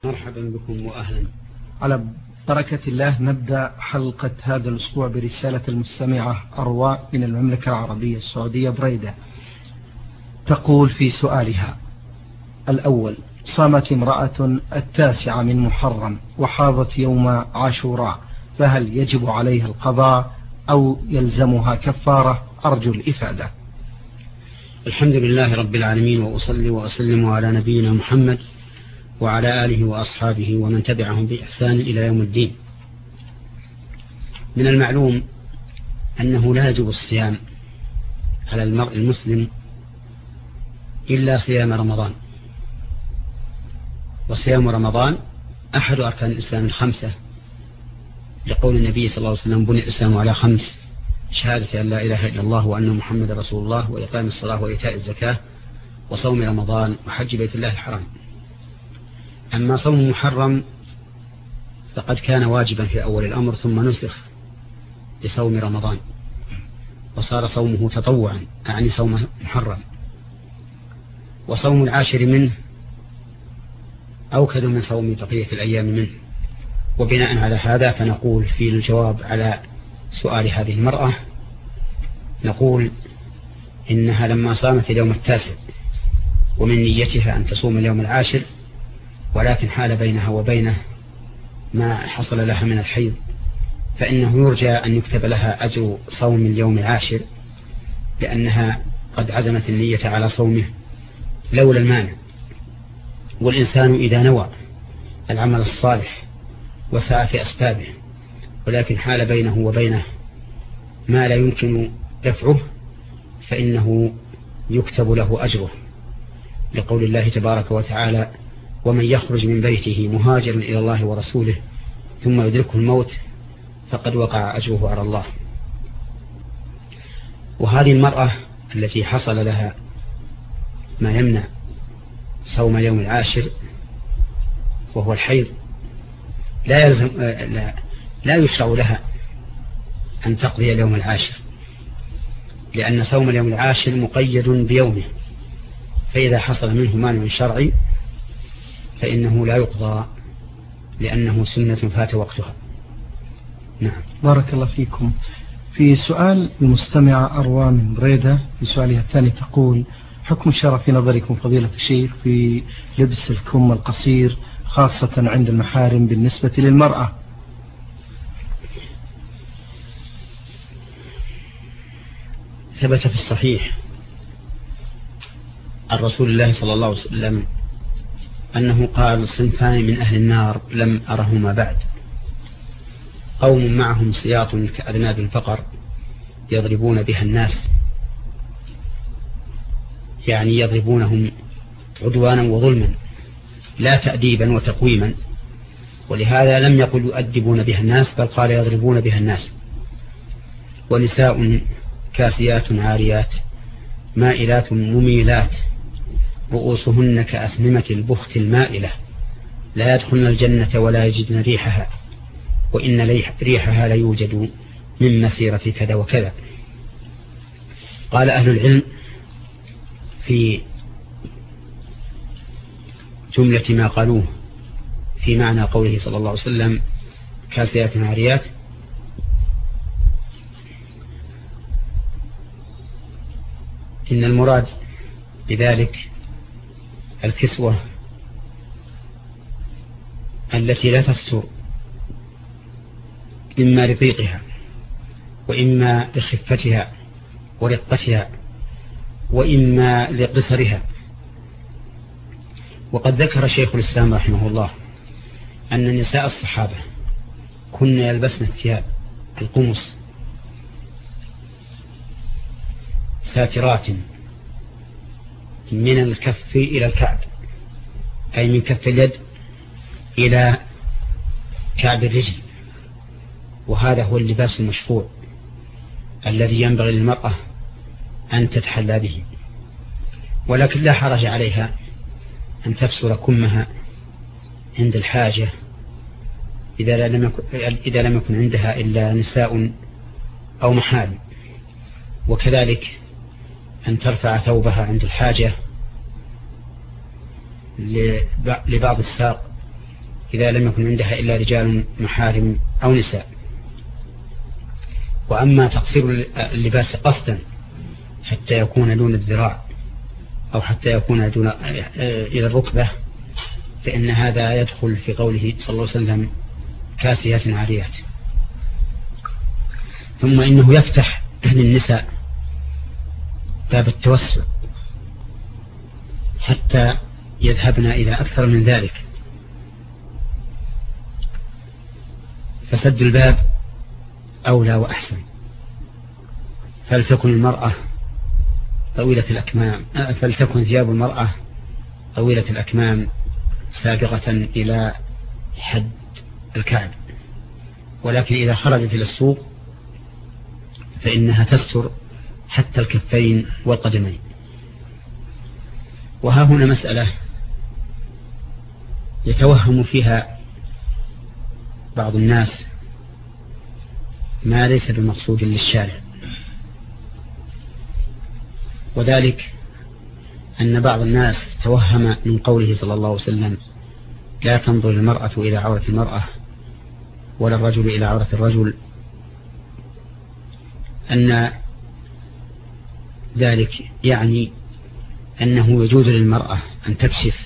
مرحبا بكم وأهلا. على بركة الله نبدأ حلقة هذا الأسبوع برسالة المستمعة أرواء من المملكة العربية السعودية بريدة، تقول في سؤالها الأول: صامت امرأة 9 من محرم وحاضت يوم عاشوراء، فهل يجب عليها القضاء أو يلزمها كفارة؟ أرجو الإفادة. الحمد لله رب العالمين، وأصلي وأسلم على نبينا محمد وعلى آله وأصحابه ومن تبعهم بإحسان إلى يوم الدين. من المعلوم أنه لا يجب الصيام على المرء المسلم إلا صيام رمضان، وصيام رمضان أحد أركان الإسلام 5، لقول النبي صلى الله عليه وسلم: بني الإسلام على 5: شهادة أن لا إله إلا الله وأن محمد رسول الله، وإقام الصلاة وإيتاء الزكاة وصوم رمضان وحج بيت الله الحرام. أما صوم محرم فقد كان واجبا في أول الأمر، ثم نسخ لصوم رمضان وصار صومه تطوعا، أعني صوم محرم. وصوم العاشر منه أوكد من صوم بقية الأيام منه. وبناء على هذا فنقول في الجواب على سؤال هذه المرأة، نقول إنها لما صامت اليوم 9 ومن نيتها أن تصوم اليوم 10، ولكن حال بينها وبينه ما حصل لها من الحيض، فإنه يرجى أن يكتب لها أجر صوم اليوم 10، لأنها قد عزمت النية على صومه لولا المانع. والإنسان إذا نوى العمل الصالح وسعى في أسبابه، ولكن حال بينه وبينه ما لا يمكن دفعه، فإنه يكتب له أجره، لقول الله تبارك وتعالى: ومن يخرج من بيته مهاجرا إلى الله ورسوله ثم يدركه الموت فقد وقع أجره على الله. وهذه المرأة التي حصل لها ما يمنع صوم يوم 10 وهو الحيض، لا يشرع لها أن تقضي اليوم 10، لأن صوم اليوم 10 مقيد بيومه، فإذا حصل منه مانع شرعي فإنه لا يقضى، لأنه سنة فات وقتها. نعم. بارك الله فيكم. في سؤال المستمعة أروى من بريدة في سؤالها الثاني تقول: حكم الشرع في نظركم فضيلة الشيخ في لبس الكم القصير خاصة عند المحارم بالنسبة للمرأة؟ ثبت في الصحيح عن رسول الله صلى الله عليه وسلم أنه قال: صنفان من أهل النار لم أرهما بعد: قوم معهم سياط كأذناب البقر يضربون بها الناس، يعني يضربونهم عدوانا وظلما لا تأديبا وتقويما، ولهذا لم يقل يؤدبون بها الناس، بل قال يضربون بها الناس. ونساء كاسيات عاريات مائلات مميلات رؤوسهن كأسنمة البخت المائلة لا يدخلن الجنة ولا يجدن ريحها، وإن ريحها لا يوجد من مسيرة كذا وكذا. قال أهل العلم في جملة ما قالوه في معنى قوله صلى الله عليه وسلم كاسيات عاريات: إن المراد بذلك الكسوة التي لا تستر، إما لضيقها وإما لخفتها ورقتها وإما لقصرها. وقد ذكر شيخ الإسلام رحمه الله أن نساء الصحابة كن يلبسن الثياب القمص ساترات من الكف إلى الكعب، أي من كف اليد إلى كعب الرجل، وهذا هو اللباس المشروع الذي ينبغي للمرأة أن تتحلى به. ولكن لا حرج عليها أن تفسر كمها عند الحاجة إذا لم يكن عندها إلا نساء أو محارم، وكذلك أن ترفع ثوبها عند الحاجة لبعض الساق إذا لم يكن عندها إلا رجال محارم أو نساء. وأما تقصير اللباس قصدا حتى يكون دون الذراع أو حتى يكون دون إلى الركبة فإن هذا يدخل في قوله صلى الله عليه وسلم كاسيات عاريات. ثم إنه يفتح للنساء باب التوسع حتى يذهبن إلى أكثر من ذلك، فسد الباب أولى وأحسن. فلتكن المرأة طويلة الأكمام، فلتكن ثياب المرأة طويلة الأكمام سابقة إلى حد الكعب، ولكن إذا خرجت إلى السوق فإنها تستر حتى الكفين والقدمين. وها هنا مسألة يتوهم فيها بعض الناس ما ليس بمقصود للشارع، وذلك أن بعض الناس توهم من قوله صلى الله عليه وسلم لا تنظر المرأة إلى عورة المرأة ولا الرجل إلى عورة الرجل أن ذلك يعني أنه يجوز للمرأة أن تكشف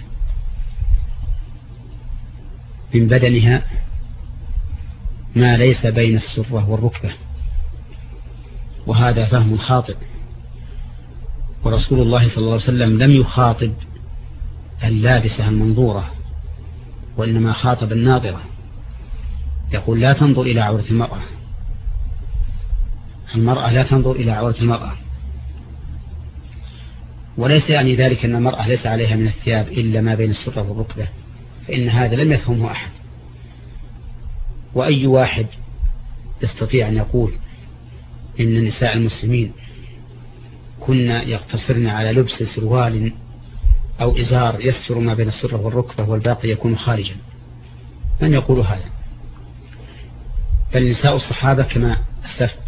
من بدنها ما ليس بين السرة والركبة، وهذا فهم خاطئ. ورسول الله صلى الله عليه وسلم لم يخاطب اللابسة المنظورة، وإنما خاطب الناظرة، يقول لا تنظر إلى عورة المرأة، المرأة لا تنظر إلى عورة المرأة. وليس يعني ذلك أن المرأة ليس عليها من الثياب إلا ما بين السرة والركبة، فإن هذا لم يفهمه أحد. وأي واحد يستطيع أن يقول إن نساء المسلمين كنا يقتصرن على لبس سروال أو إزار يستر ما بين السرة والركبة والباقي يكون خارجا؟ من يقول هذا؟ بل نساء الصحابة كما أسلفت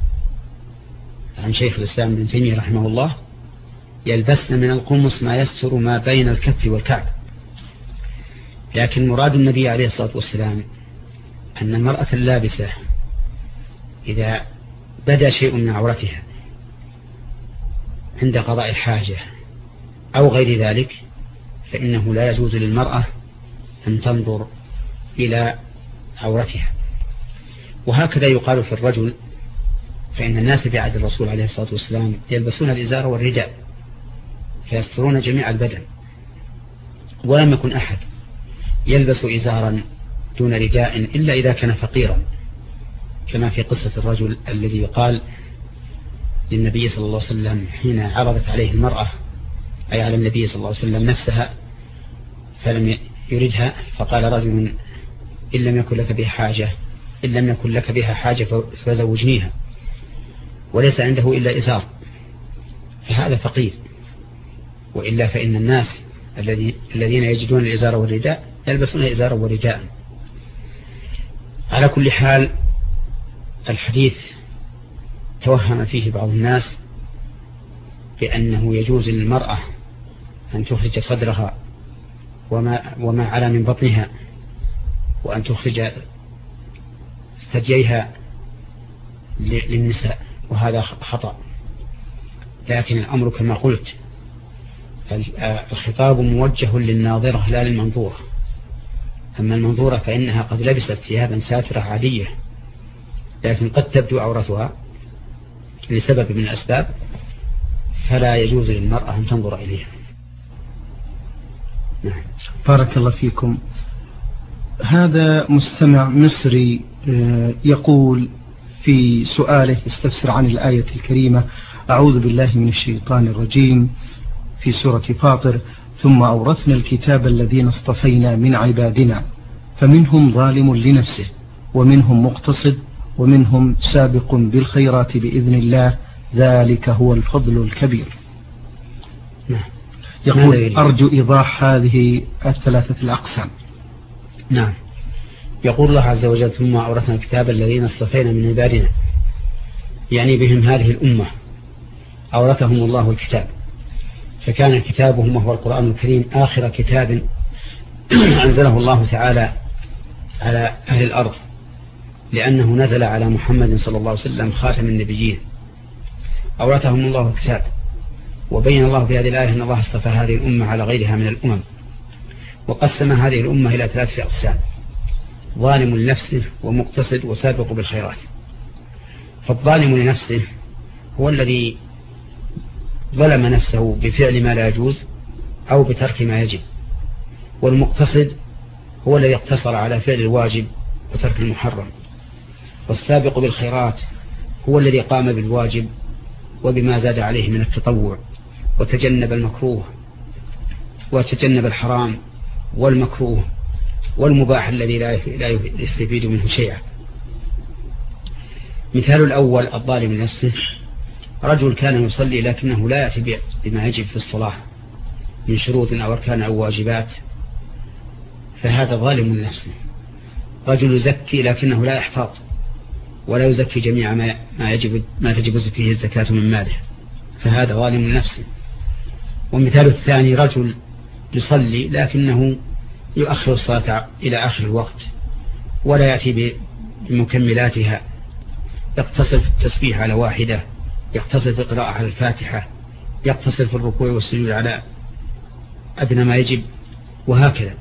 عن شيخ الإسلام ابن تيمية رحمه الله يلبسن من القمص ما يستر ما بين الكف والكعب. لكن مراد النبي عليه الصلاة والسلام أن المرأة اللابسة إذا بدا شيء من عورتها عند قضاء الحاجة أو غير ذلك فإنه لا يجوز للمرأة أن تنظر إلى عورتها. وهكذا يقال في الرجل، فإن الناس في عهد الرسول عليه الصلاة والسلام يلبسون الإزار والرداء فيسترون جميع البدن، ولم يكن أحد يلبس إزارا دون رداء إلا إذا كان فقيرا، كما في قصة الرجل الذي قال للنبي صلى الله عليه وسلم حين عرضت عليه المرأة أي على النبي صلى الله عليه وسلم نفسها فلم يردها، فقال رجل إن لم يكن لك بها حاجة فزوجنيها، وليس عنده إلا إزار، فهذا فقير. وإلا فإن الناس الذين يجدون الإزار والرداء يلبسون إزارا ورداء. على كل حال الحديث توهم فيه بعض الناس بأنه يجوز للمرأة أن تخرج صدرها وما على من بطنها، وأن تخرج ثدييها للنساء، وهذا خطأ. لكن الأمر كما قلت الخطاب موجه للناظرة لا للمنظورة. أما المنظورة فإنها قد لبست ثيابا ساترة عادية، لكن قد تبدو عورتها لسبب من الأسباب، فلا يجوز للمرأة أن تنظر إليها. نعم. بارك الله فيكم. هذا مستمع مصري يقول في سؤاله استفسر عن الآية الكريمة أعوذ بالله من الشيطان الرجيم في سورة فاطر ثم أورثنا الكتاب الذين اصطفينا من عبادنا فمنهم ظالم لنفسه ومنهم مقتصد ومنهم سابق بالخيرات بإذن الله ذلك هو الفضل الكبير. يقول أرجو إيضاح هذه الثلاثة الأقسام. نعم. يقول الله عز وجل ثم أورثنا الكتاب الذين اصطفينا من عبادنا، يعني بهم هذه الأمة أورثهم الله الكتاب، فكان كتابهم وهو القرآن الكريم آخر كتاب أنزله الله تعالى على أهل الأرض، لأنه نزل على محمد صلى الله عليه وسلم خاتم النبيين، أورثهم الله الكتاب. وبين الله في هذه الآية أن الله اصطفى هذه الأمة على غيرها من الأمم، وقسم هذه الأمة إلى 3 أقسام: ظالم لنفسه ومقتصد وسابق بالخيرات. فالظالم لنفسه هو الذي ظلم نفسه بفعل ما لا يجوز أو بترك ما يجب، والمقتصد هو الذي اقتصر على فعل الواجب وترك المحرم، والسابق بالخيرات هو الذي قام بالواجب وبما زاد عليه من التطوع، وتجنب المكروه وتجنب الحرام والمكروه والمباح الذي لا يستفيد منه شيئا. مثال الأول الظالم لنفسه: رجل كان يصلي لكنه لا يأتي بما يجب في الصلاة من شروط أو أركان أو واجبات، فهذا ظالم لنفسه. رجل يزكي لكنه لا يحتاط ولا يزكي جميع ما تجب زكيه الزكاة من ماله، فهذا ظالم لنفسه. ومثال الثاني: رجل يصلي لكنه يؤخر الصلاة إلى آخر الوقت ولا يأتي بمكملاتها، يقتصر في التسبيح على واحدة، يقتصر في القراءة على الفاتحة، يقتصر في الركوع والسجود على أدنى ما يجب، وهكذا.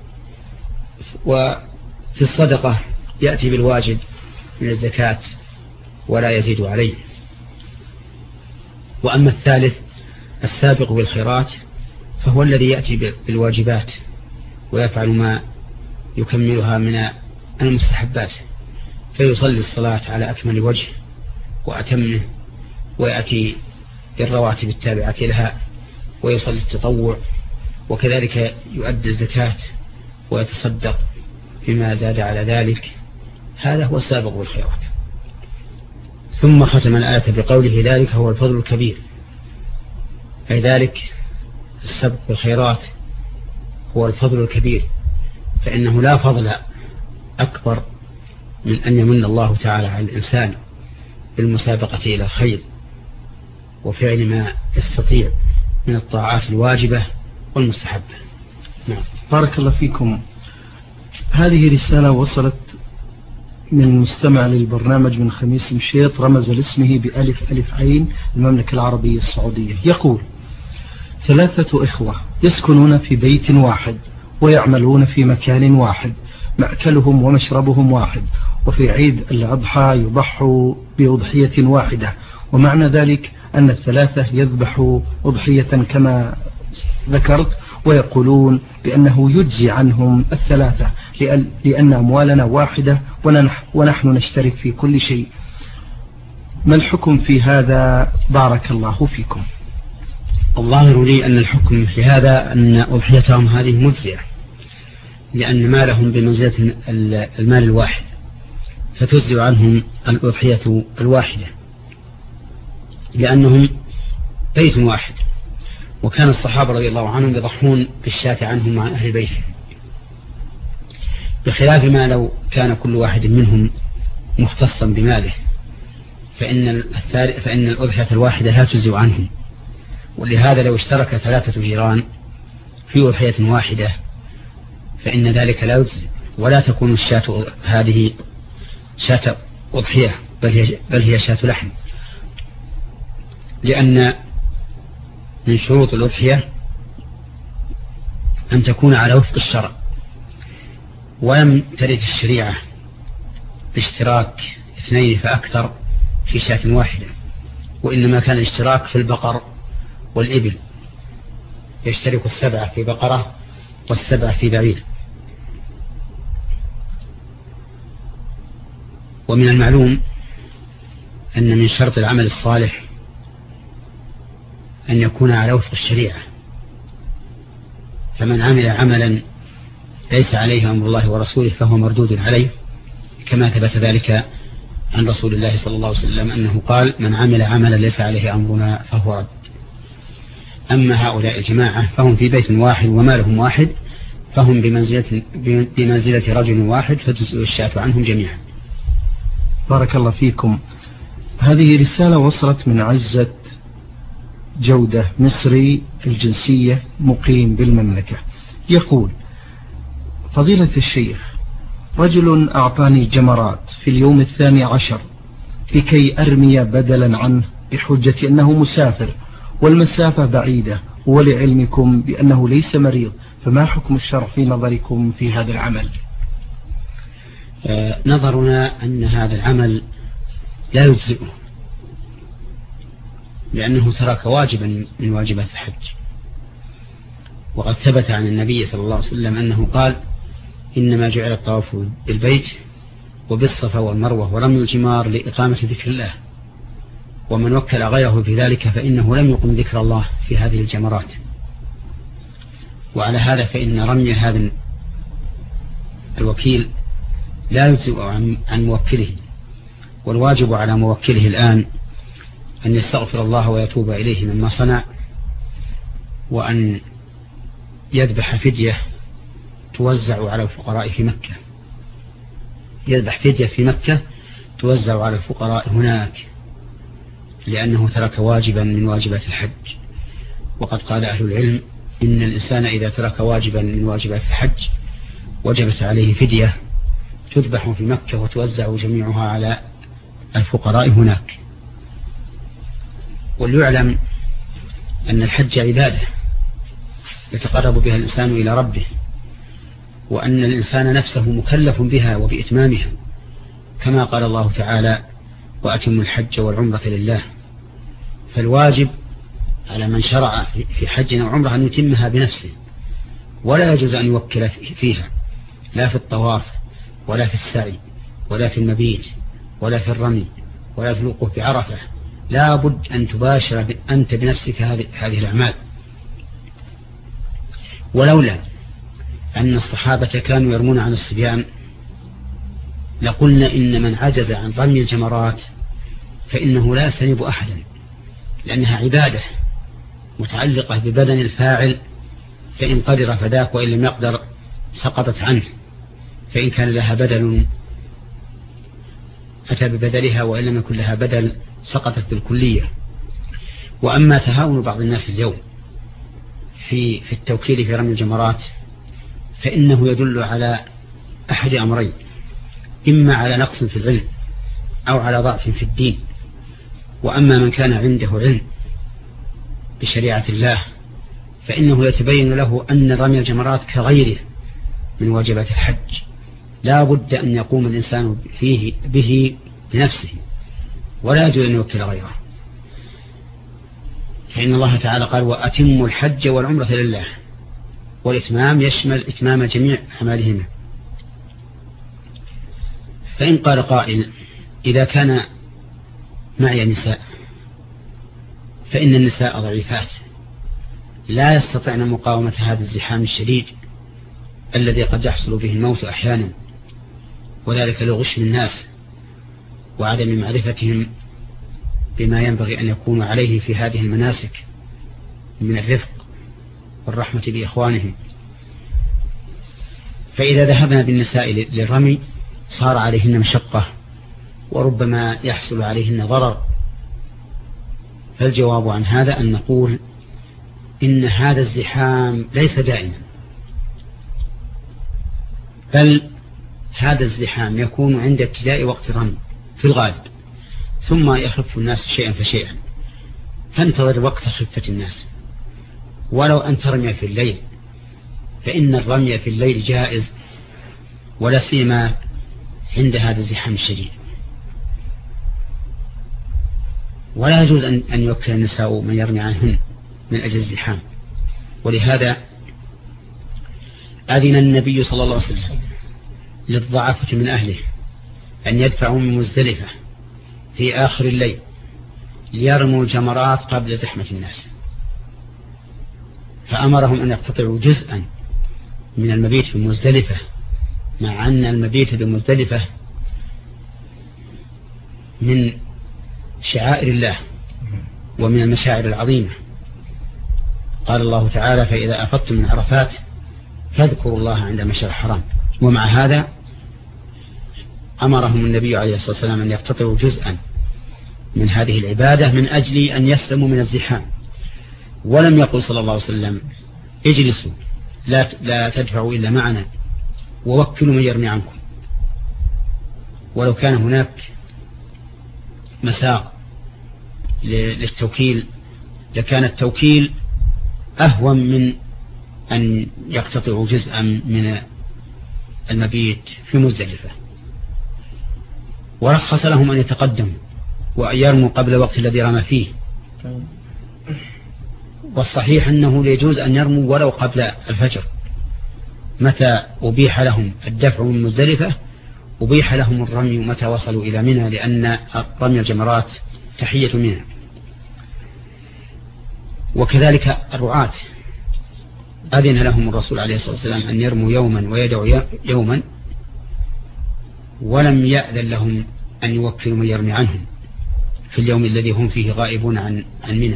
وفي الصدقة يأتي بالواجب من الزكاة ولا يزيد عليه. وأما الثالث السابق بالخيرات فهو الذي يأتي بالواجبات ويفعل ما يكملها من المستحبات، فيصلي الصلاة على أكمل وجه وأتمه، ويأتي بالرواتب التابعة لها، ويصلي التطوع، وكذلك يؤدي الزكاة ويتصدق بما زاد على ذلك. هذا هو السابق بالخيرات. ثم ختم الآية بقوله: ذلك هو الفضل الكبير. أي ذلك السابق بالخيرات هو الفضل الكبير، فإنه لا فضل أكبر من أن يمن الله تعالى على الإنسان بالمسابقة إلى الخير وفعل ما يستطيع من الطاعات الواجبة والمستحبة. نعم. بارك الله فيكم. هذه رسالة وصلت من مستمع للبرنامج من خميس مشيط، رمز لاسمه بألف ألف عين، المملكة العربية السعودية. يقول: 3 إخوة يسكنون في بيت واحد ويعملون في مكان واحد، مأكلهم ومشربهم واحد، وفي عيد الأضحى يضحوا بأضحية واحدة، ومعنى ذلك أن ال3 يذبحوا أضحية كما ذكرت، ويقولون بأنه يجزي عنهم ال3 لأن أموالنا واحدة ونحن نشترك في كل شيء. ما الحكم في هذا؟ بارك الله فيكم. الظاهر لي أن الحكم في هذا أن أضحيتهم هذه مجزئة، لأن مالهم بمنزلة المال الواحد، فتجزئ عنهم الأضحية الواحدة لأنهم بيت واحد. وكان الصحابة رضي الله عنهم يضحون بالشاة عنهم مع أهل بيته، بخلاف ما لو كان كل واحد منهم مختصا بماله، فإن الأضحية الواحدة لا تجزئ عنهم. ولهذا لو اشترك 3 جيران في أضحية واحدة فإن ذلك لا يجزئ، ولا تكون الشاة هذه شاة أضحية بل هي شاة لحم، لأن من شروط الأضحية أن تكون على وفق الشرع، ولم ترد الشريعة باشتراك 2 فأكثر في شاة واحدة، وإنما كان الاشتراك في البقر والإبل، يشترك 7 في بقرة و7 في بعير. ومن المعلوم أن من شرط العمل الصالح أن يكون على وفق الشريعة، فمن عمل عملا ليس عليه أمر الله ورسوله فهو مردود عليه، كما ثبت ذلك عن رسول الله صلى الله عليه وسلم أنه قال: من عمل عملا ليس عليه أمرنا فهو رد. أما هؤلاء الجماعة فهم في بيت واحد ومالهم واحد، فهم بمنزلة رجل واحد، فتجزئ الشاة عنهم جميعا. بارك الله فيكم. هذه رسالة وصلت من عزة جودة، مصري الجنسية، مقيم بالمملكة. يقول: فضيلة الشيخ، رجل أعطاني جمرات في اليوم 12 لكي أرمي بدلا عنه بحجة أنه مسافر والمسافة بعيدة، ولعلمكم بأنه ليس مريض، فما حكم الشرع في نظركم في هذا العمل؟ نظرنا أن هذا العمل لا يجزئه، لأنه ترك واجبا من واجبات الحج. وقد ثبت عن النبي صلى الله عليه وسلم أنه قال: إنما جعل الطواف بالبيت وبالصفا والمروة ورمي الجمار لإقامة ذكر الله، ومن وكل غيره في ذلك فإنه لم يقم ذكر الله في هذه الجمرات. وعلى هذا فإن رمي هذا الوكيل لا يجزئ عن موكله، والواجب على موكله الآن أن يستغفر الله ويتوب إليه مما صنع، وأن يذبح فدية توزع على الفقراء في مكة، يذبح فدية في مكة توزع على الفقراء هناك، لأنه ترك واجبا من واجبات الحج. وقد قال أهل العلم إن الإنسان إذا ترك واجبا من واجبات الحج وجبت عليه فدية تذبح في مكة وتوزع جميعها على الفقراء هناك. وليعلم أن الحج عبادة يتقرب بها الإنسان إلى ربه، وأن الإنسان نفسه مكلف بها وبإتمامها، كما قال الله تعالى: وأتم الحج والعمرة لله. فالواجب على من شرع في حج أو عمرة أن يتمها بنفسه، ولا يجوز أن يوكل فيها، لا في الطواف ولا في السعي ولا في المبيت ولا في الرمي ولا في الوقوف بعرفة. لا بد أن تباشر أنت بنفسك هذه الأعمال. ولولا أن الصحابة كانوا يرمون عن الصبيان لقلنا إن من عجز عن رمي الجمرات فإنه لا يستنيب أحدا، لأنها عبادة متعلقة ببدن الفاعل، فإن قدر فذاك وإن لم يقدر سقطت عنه، فإن كان لها بدل أتى ببدلها، وإن لم يكن لها بدل سقطت بالكلية. وأما تهاون بعض الناس اليوم في التوكيل في رمي الجمرات فإنه يدل على أحد أمرين: إما على نقص في العلم أو على ضعف في الدين. وأما من كان عنده علم بشريعة الله فإنه يتبين له أن رمي الجمرات كغيره من واجبات الحج، لا بد أن يقوم الإنسان به بنفسه، ولا يجوز أن يوكل غيره، فإن الله تعالى قال: وأتم الحج والعمرة لله، والإتمام يشمل إتمام جميع أعمالهما. فإن قال قائل: إذا كان معي نساء فإن النساء ضعيفات لا يستطعن مقاومة هذا الزحام الشديد الذي قد يحصل به الموت أحيانا، وذلك لغش الناس وعدم معرفتهم بما ينبغي أن يكونوا عليه في هذه المناسك من الرفق والرحمة بإخوانهم. فإذا ذهبنا بالنساء للرمي صار عليهن مشقة وربما يحصل عليهن ضرر. فالجواب عن هذا أن نقول إن هذا الزحام ليس دائما، بل هذا الزحام يكون عند ابتداء وقت الرمي في الغالب، ثم يخف الناس شيئا فشيئا، فانتظر وقت خفة الناس. ولو أن ترمي في الليل فإن الرمي في الليل جائز، ولا سيما عند هذا الزحام الشديد. ولا يجوز أن يوكل النساء من يرمي عنهن من أجل الزحام. ولهذا أذن النبي صلى الله عليه وسلم للضعافة من أهله أن يدفعوا من مزدلفة في آخر الليل ليرموا الجمرات قبل زحمة الناس، فأمرهم أن يقتطعوا جزءا من المبيت في مزدلفة، مع أن المبيت بمزدلفة من شعائر الله ومن المشاعر العظيمة. قال الله تعالى: فإذا أفضتم من عرفات فاذكروا الله عند مشعر الحرام. ومع هذا أمرهم النبي عليه الصلاة والسلام أن يقتطعوا جزءا من هذه العبادة من أجل أن يسلموا من الزحام. ولم يقل صلى الله عليه وسلم: اجلسوا لا تدفعوا إلا معنا ووكلوا من يرمي عنكم، ولو كان هناك مساق للتوكيل لكان التوكيل أهون من أن يقتطعوا جزءا من المبيت في مزدلفة. ورخص لهم أن يتقدموا وأن يرموا قبل الوقت الذي رمى فيه. والصحيح أنه يجوز أن يرموا ولو قبل الفجر، متى أبيح لهم الدفع من مزدلفة أبيح لهم الرمي متى وصلوا إلى منى، لأن رمي الجمرات تحية منى. وكذلك الرعاة أذن لهم الرسول عليه الصلاة والسلام أن يرموا يوما ويدعوا يوما، ولم يأذن لهم أن يوكلوا من يرمي عنهم في اليوم الذي هم فيه غائبون عن منى.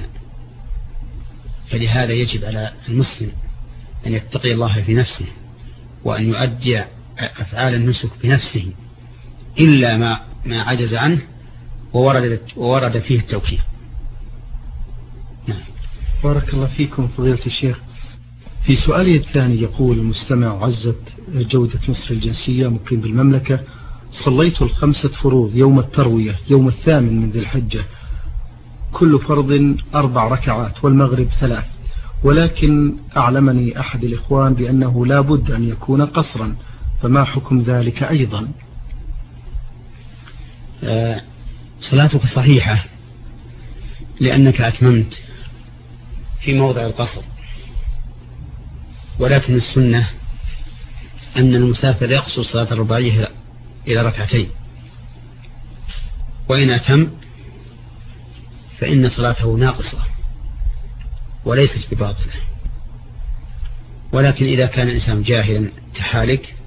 فلهذا يجب على المسلم أن يتقي الله في نفسه وأن يؤدي أفعال النسك بنفسه إلا ما عجز عنه وورد فيه التوكيل. نعم. بارك الله فيكم فضيلة الشيخ. في سؤاله الثاني يقول المستمع عزت جودة مصر الجنسية مقيم بالمملكة: صليت 5 فروض يوم التروية يوم 8 من ذي الحجة، كل فرض 4 ركعات والمغرب 3، ولكن أعلمني أحد الإخوان بأنه لا بد أن يكون قصرا، فما حكم ذلك أيضا؟ صلاتك صحيحة لأنك أتممت في موضع القصر، ولكن السنة أن المسافر يقصر صلاة الرباعية إلى 2 ركعتين، وإن أتم فإن صلاته ناقصة وليست بباطلة. ولكن إذا كان الإنسان جاهلا كحالك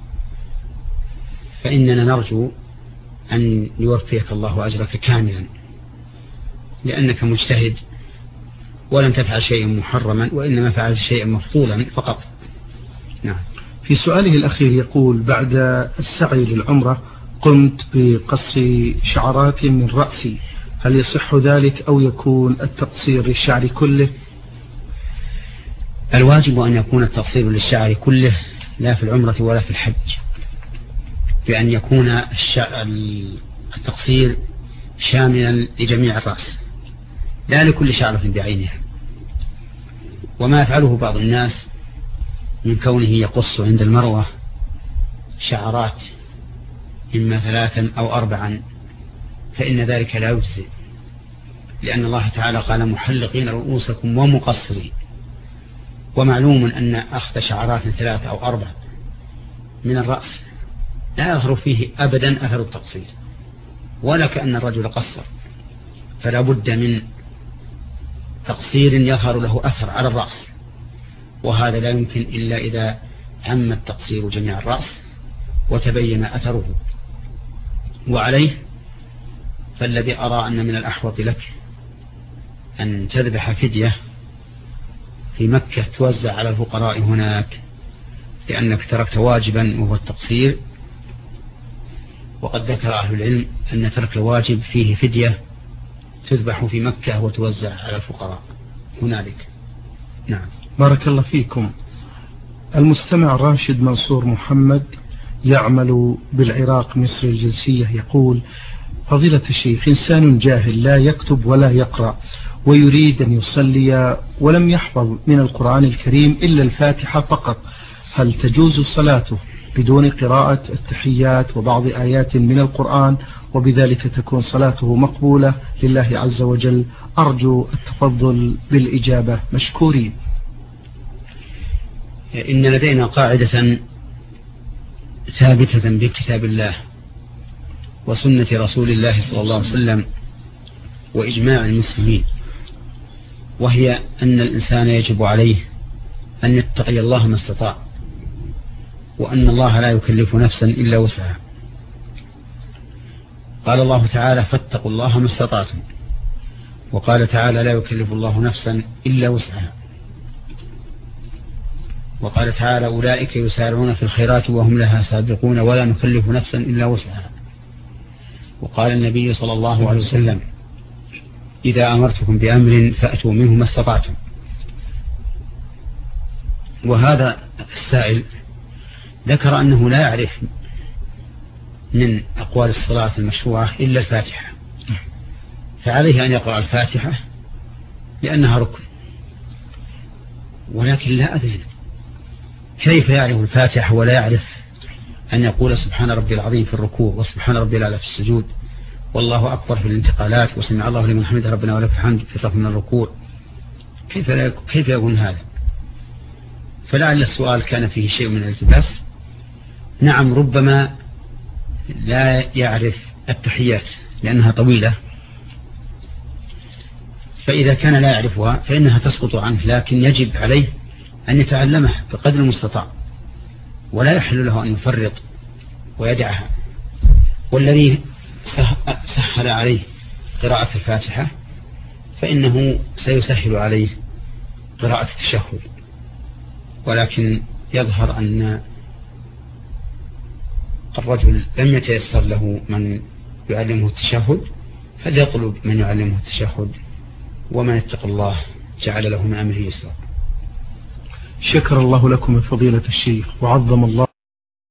فإننا نرجو أن يوفيك الله أجرك كاملا، لأنك مجتهد ولم تفعل شيئا محرما وإنما فعلت شيئا مفضولا فقط. نعم. في سؤاله الأخير يقول: بعد السعي للعمرة قمت بقص شعرات من رأسي، هل يصح ذلك أو يكون التقصير للشعر كله؟ الواجب أن يكون التقصير للشعر كله لا في العمرة ولا في الحج، بأن يكون التقصير شاملا لجميع الرأس لا لكل شعرة بعينها. وما يفعله بعض الناس من كونه يقص عند المروة شعرات إما 3 أو 4 فإن ذلك لا يجزئ، لأن الله تعالى قال: محلقين رؤوسكم ومقصرين. ومعلوم أن أخذ شعرات 3 أو 4 من الرأس لا يظهر فيه أبدا أثر التقصير، ولا كأن الرجل قصر، فلا بد من تقصير يظهر له أثر على الرأس، وهذا لا يمكن إلا إذا عم التقصير جميع الرأس وتبين أثره. وعليه فالذي أرى أن من الأحوط لك أن تذبح فدية في مكة توزع على الفقراء هناك، لأنك تركت واجبا وهو التقصير، وقد ذكر أهل العلم أن ترك الواجب فيه فدية تذبح في مكة وتوزع على الفقراء هنالك. نعم. بارك الله فيكم. المستمع راشد منصور محمد يعمل بالعراق مصر الجنسية يقول: فضيلة الشيخ، إنسان جاهل لا يكتب ولا يقرأ ويريد أن يصلي ولم يحفظ من القرآن الكريم إلا الفاتحة فقط، هل تجوز صلاته بدون قراءة التحيات وبعض آيات من القرآن وبذلك تكون صلاته مقبولة لله عز وجل؟ أرجو التفضل بالإجابة مشكورين. إن لدينا قاعدة ثابتة بكتاب الله وسنة رسول الله صلى الله عليه وسلم وإجماع المسلمين، وهي أن الإنسان يجب عليه أن يتقي الله ما استطاع، وأن الله لا يكلف نفسا إلا وسعها. قال الله تعالى: فاتقوا الله ما استطعتم، وقال تعالى: لا يكلف الله نفسا إلا وسعها. وقال تعالى: أولئك يسارعون في الخيرات وهم لها سابقون ولا نكلف نفسا إلا وسعها. وقال النبي صلى الله عليه وسلم: إذا أمرتكم بأمر فأتوا منه ما استطعتم. وهذا السائل ذكر أنه لا يعرف من أقوال الصلاة المشروعة إلا الفاتحة، فعليه أن يقرأ الفاتحة لأنها ركن. ولكن لا أدري كيف يعرف الفاتحة ولا يعرف أن يقول سبحان ربي العظيم في الركوع، وسبحان ربي الأعلى في السجود، والله أكبر في الانتقالات، وسمع الله لمن حمده ربنا ولك الحمد في الرفع من الركوع. كيف يكون هذا؟ فلعل السؤال كان فيه شيء من الالتباس. نعم، ربما لا يعرف التحيات لأنها طويلة، فإذا كان لا يعرفها فإنها تسقط عنه، لكن يجب عليه أن يتعلمها بقدر المستطاع، ولا يحل له أن يفرط ويدعها. والذي سهل عليه قراءة الفاتحة فإنه سيسهل عليه قراءة التشهد. ولكن يظهر أن الرجل لم يتيسر له من يعلمه التشهد، فليطلب من يعلمه التشهد، ومن اتق الله جعل له من أمره يسرا. شكر الله لكم فضيلة الشيخ وعظم الله